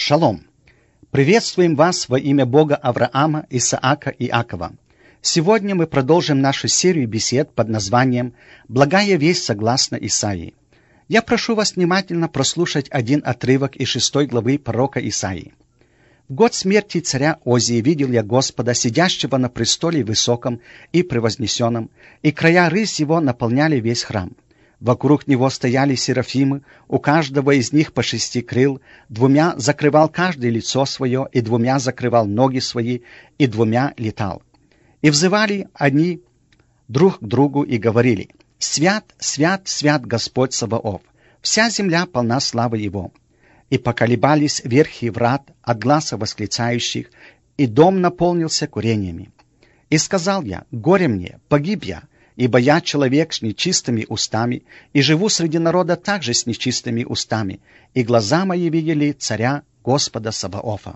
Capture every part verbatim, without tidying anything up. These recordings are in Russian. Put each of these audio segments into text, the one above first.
Шалом! Приветствуем вас во имя Бога Авраама, Исаака и Иакова. Сегодня мы продолжим нашу серию бесед под названием «Благая весть согласно Исаии». Я прошу вас внимательно прослушать один отрывок из шестой главы пророка Исаии. «В год смерти царя Озии видел я Господа, сидящего на престоле высоком и превознесенном, и края рысь его наполняли весь храм. Вокруг него стояли серафимы, у каждого из них по шести крыл, двумя закрывал каждое лицо свое, и двумя закрывал ноги свои, и двумя летал. И взывали они друг к другу и говорили: «Свят, свят, свят Господь Саваоф, вся земля полна славы Его». И поколебались верхи врат от гласа восклицающих, и дом наполнился курениями. И сказал я: «Горе мне, погиб я, ибо я человек с нечистыми устами, и живу среди народа также с нечистыми устами, и глаза мои видели царя Господа Саваофа».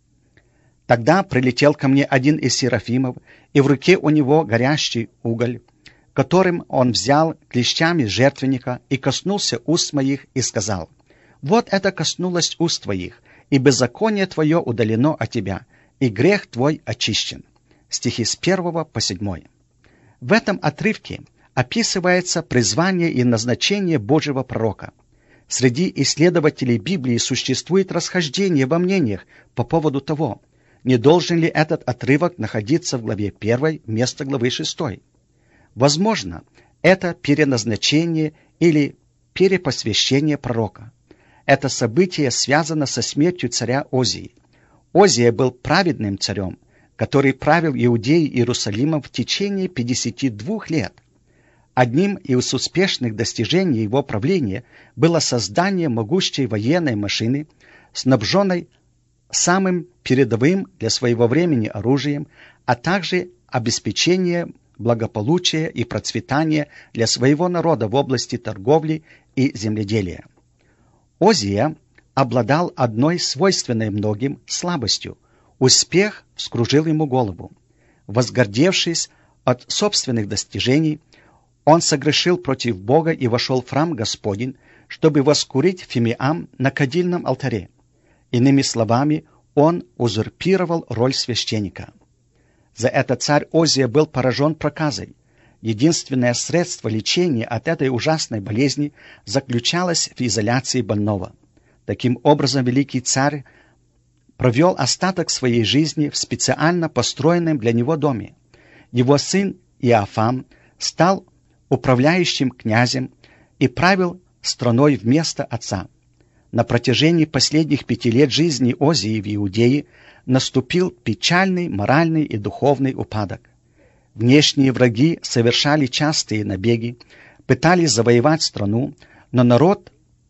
Тогда прилетел ко мне один из серафимов, и в руке у него горящий уголь, которым он взял клещами жертвенника, и коснулся уст моих, и сказал: «Вот это коснулось уст твоих, и беззаконие твое удалено от тебя, и грех твой очищен». Стихи с первого по седьмой. В этом отрывке описывается призвание и назначение Божьего пророка. Среди исследователей Библии существует расхождение во мнениях по поводу того, не должен ли этот отрывок находиться в главе первой вместо главы шестой. Возможно, это переназначение или перепосвящение пророка. Это событие связано со смертью царя Озии. Озия был праведным царем, который правил Иудеей и Иерусалимом в течение пятидесяти двух лет. Одним из успешных достижений его правления было создание могучей военной машины, снабженной самым передовым для своего времени оружием, а также обеспечение благополучия и процветания для своего народа в области торговли и земледелия. Озия обладал одной свойственной многим слабостью. Успех вскружил ему голову. Возгордевшись от собственных достижений, он согрешил против Бога и вошел в храм Господень, чтобы воскурить фимиам на кадильном алтаре. Иными словами, он узурпировал роль священника. За это царь Озия был поражен проказой. Единственное средство лечения от этой ужасной болезни заключалось в изоляции больного. Таким образом, великий царь провел остаток своей жизни в специально построенном для него доме. Его сын Иоафам стал управляющим князем и правил страной вместо отца. На протяжении последних пяти лет жизни Озии в Иудее наступил печальный моральный и духовный упадок. Внешние враги совершали частые набеги, пытались завоевать страну, но народ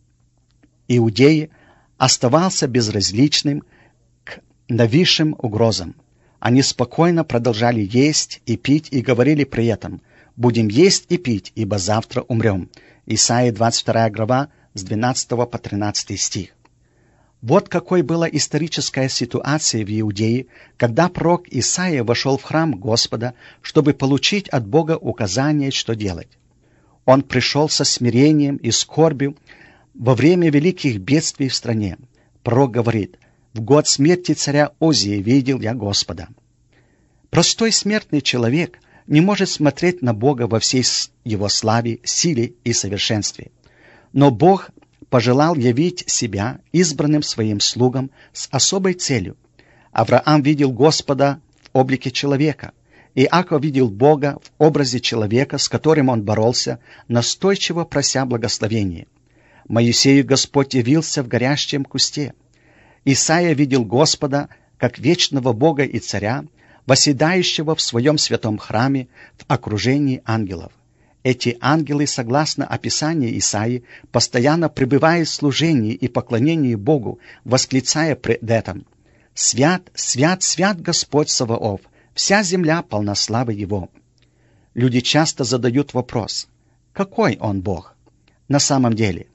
Иудеи оставался безразличным к нависшим угрозам. Они спокойно продолжали есть и пить и говорили при этом: «Будем есть и пить, ибо завтра умрем». Исайя двадцать вторая глава с двенадцатого по тринадцатый стих. Вот какой была историческая ситуация в Иудее, когда пророк Исаия вошел в храм Господа, чтобы получить от Бога указания, что делать. Он пришел со смирением и скорбью во время великих бедствий в стране. Пророк говорит: «В год смерти царя Озии видел я Господа». Простой смертный человек не может смотреть на Бога во всей его славе, силе и совершенстве. Но Бог пожелал явить себя избранным своим слугам с особой целью. Авраам видел Господа в облике человека. Иаков видел Бога в образе человека, с которым он боролся, настойчиво прося благословения. Моисею Господь явился в горящем кусте. Исаия видел Господа как вечного Бога и царя, восседающего в своем святом храме в окружении ангелов. Эти ангелы, согласно описанию Исаии, постоянно пребывают в служении и поклонении Богу, восклицая пред этим: «Свят, свят, свят Господь Саваоф, вся земля полна славы Его». Люди часто задают вопрос: какой Он Бог? На самом деле,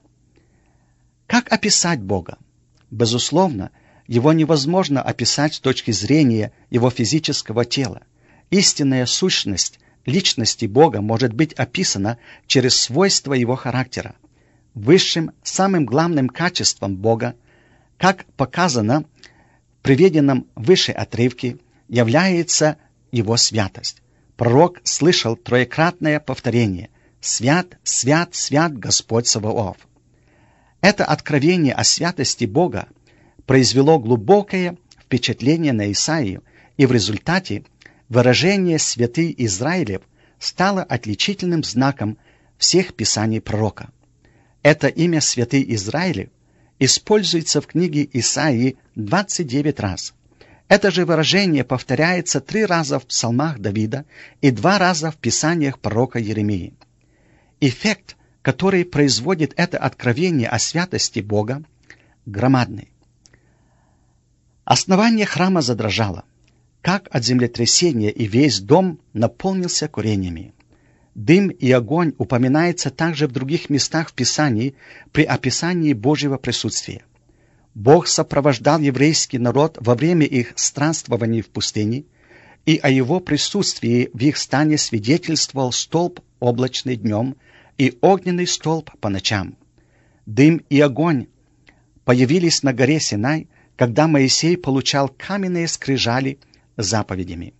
как описать Бога? Безусловно, Его невозможно описать с точки зрения Его физического тела. Истинная сущность личности Бога может быть описана через свойства Его характера. Высшим, самым главным качеством Бога Как показано в приведенном выше отрывке, является его святость. Пророк слышал троекратное повторение «Свят, свят, свят Господь Саваоф». Это откровение о святости Бога произвело глубокое впечатление на Исаию, и в результате выражение «Святый Израилев» стало отличительным знаком всех писаний пророка. Это имя «Святый Израилев» используется в книге Исаии двадцать девять раз. Это же выражение повторяется три раза в псалмах Давида и два раза в писаниях пророка Еремии. Эффект, который производит это откровение о святости Бога, громадный. Основание храма задрожало, как от землетрясения, и весь дом наполнился курениями. Дым и огонь упоминается также в других местах в Писании при описании Божьего присутствия. Бог сопровождал еврейский народ во время их странствований в пустыне, и о его присутствии в их стане свидетельствовал столб облачный днем и огненный столб по ночам. Дым и огонь появились на горе Синай, когда Моисей получал каменные скрижали с заповедями.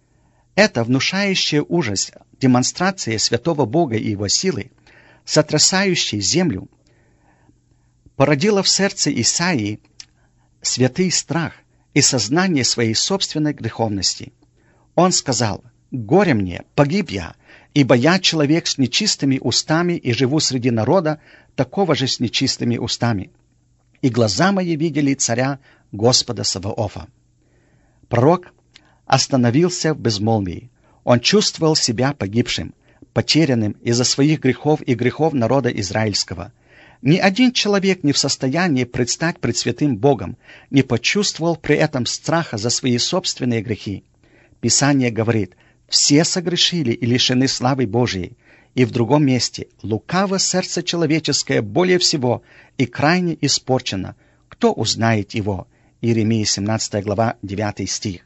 Это внушающая ужас демонстрация святого Бога и его силы, сотрясающей землю, породила в сердце Исаии святый страх и сознание своей собственной греховности. Он сказал: «Горе мне, погиб я, ибо я человек с нечистыми устами и живу среди народа, такого же с нечистыми устами. И глаза мои видели царя Господа Саваофа». Пророк остановился в безмолвии. Он чувствовал себя погибшим, потерянным из-за своих грехов и грехов народа израильского. Ни один человек не в состоянии предстать пред святым Богом, не почувствовал при этом страха за свои собственные грехи. Писание говорит: «Все согрешили и лишены славы Божией». И в другом месте: «Лукаво сердце человеческое более всего и крайне испорчено. Кто узнает его?» Иеремия семнадцатая глава, девятый стих.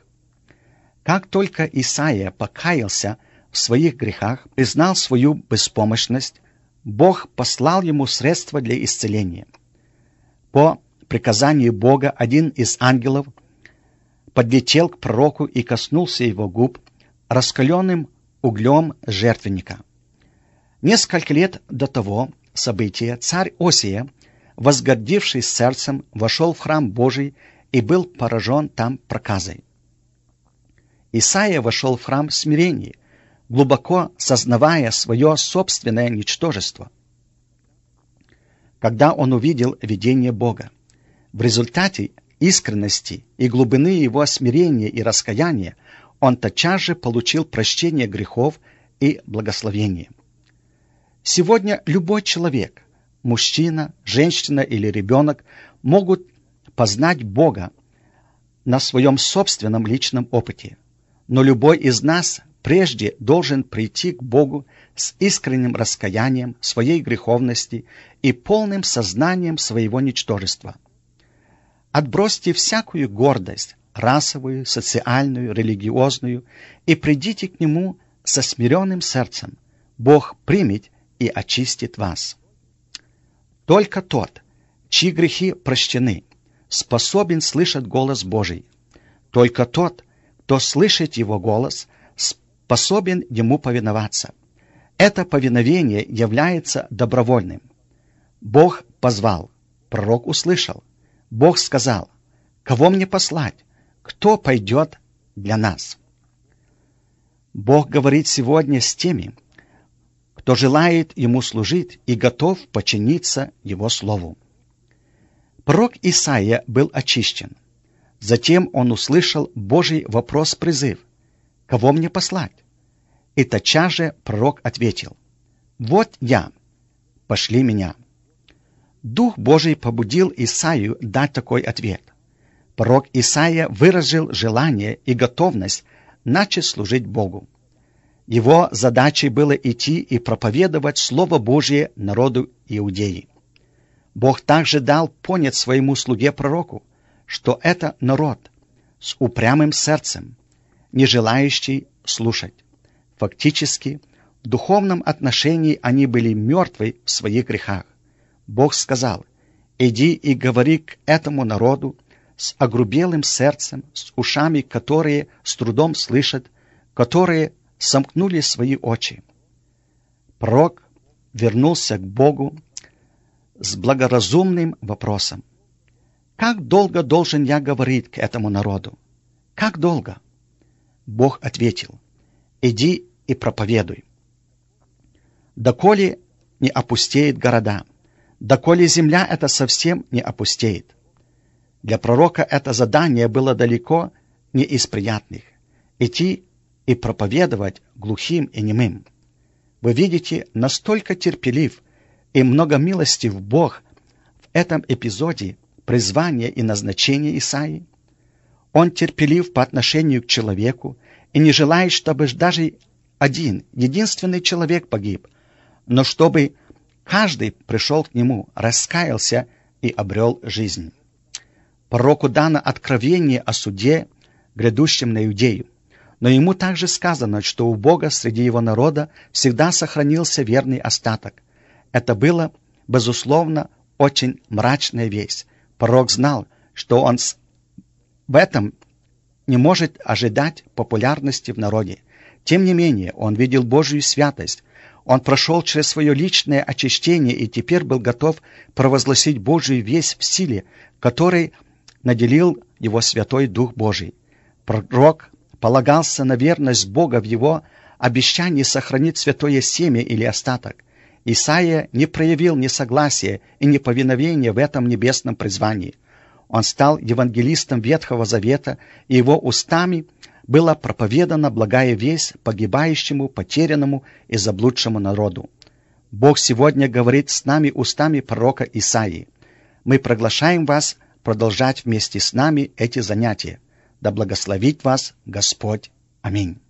Как только Исаия покаялся в своих грехах, признал свою беспомощность, Бог послал ему средства для исцеления. По приказанию Бога один из ангелов подлетел к пророку и коснулся его губ раскаленным углем жертвенника. Несколько лет до того события царь Осия, возгордившись сердцем, вошел в храм Божий и был поражен там проказой. Исаия вошел в храм в смирении, глубоко сознавая свое собственное ничтожество. Когда он увидел видение Бога, в результате искренности и глубины его смирения и раскаяния, он тотчас же получил прощение грехов и благословение. Сегодня любой человек, мужчина, женщина или ребенок, могут познать Бога на своем собственном личном опыте. Но любой из нас прежде должен прийти к Богу с искренним раскаянием своей греховности и полным сознанием своего ничтожества. Отбросьте всякую гордость, расовую, социальную, религиозную, и придите к Нему со смиренным сердцем. Бог примет и очистит вас. Только тот, чьи грехи прощены, способен слышать голос Божий. Только тот, кто слышит Его голос, способен Ему повиноваться. Это повиновение является добровольным. Бог позвал, пророк услышал. Бог сказал: «Кого мне послать? Кто пойдет для нас?» Бог говорит сегодня с теми, кто желает Ему служить и готов подчиниться Его Слову. Пророк Исаия был очищен. Затем он услышал Божий вопрос-призыв: «Кого мне послать?» И тотчас же пророк ответил: «Вот я, пошли меня». Дух Божий побудил Исаию дать такой ответ. Пророк Исаия выразил желание и готовность начать служить Богу. Его задачей было идти и проповедовать Слово Божие народу Иудеи. Бог также дал понять своему слуге-пророку, что это народ с упрямым сердцем, не желающий слушать. Фактически, в духовном отношении они были мертвы в своих грехах. Бог сказал: Иди и говори к этому народу с огрубелым сердцем, с ушами, которые с трудом слышат, которые сомкнули свои очи. Пророк вернулся к Богу с благоразумным вопросом. Как долго должен я говорить к этому народу? Как долго? Бог ответил: иди и проповедуй. Доколе не опустеет города, доколе земля эта совсем не опустеет. Для пророка это задание было далеко не из приятных — идти и проповедовать глухим и немым. Вы видите, настолько терпелив и многомилостив Бог в этом эпизоде призвания и назначения Исаии. Он терпелив по отношению к человеку и не желает, чтобы даже один, единственный человек погиб, но чтобы каждый пришел к нему, раскаялся и обрел жизнь. Пророку дано откровение о суде, грядущем на Иудею, но ему также сказано, что у Бога среди его народа всегда сохранился верный остаток. Это было, безусловно, очень мрачная весть. Пророк знал, что он в этом не может ожидать популярности в народе. Тем не менее, он видел Божью святость. Он прошел через свое личное очищение и теперь был готов провозгласить Божию весть в силе, которой наделил его Святой Дух Божий. Пророк полагался на верность Бога в его обещании сохранить святое семя или остаток. Исаия не проявил несогласия и неповиновения в этом небесном призвании. Он стал евангелистом Ветхого Завета, и его устами была проповедана благая весть погибающему, потерянному и заблудшему народу. Бог сегодня говорит с нами устами пророка Исаии. Мы приглашаем вас продолжать вместе с нами эти занятия. Да благословит вас Господь. Аминь.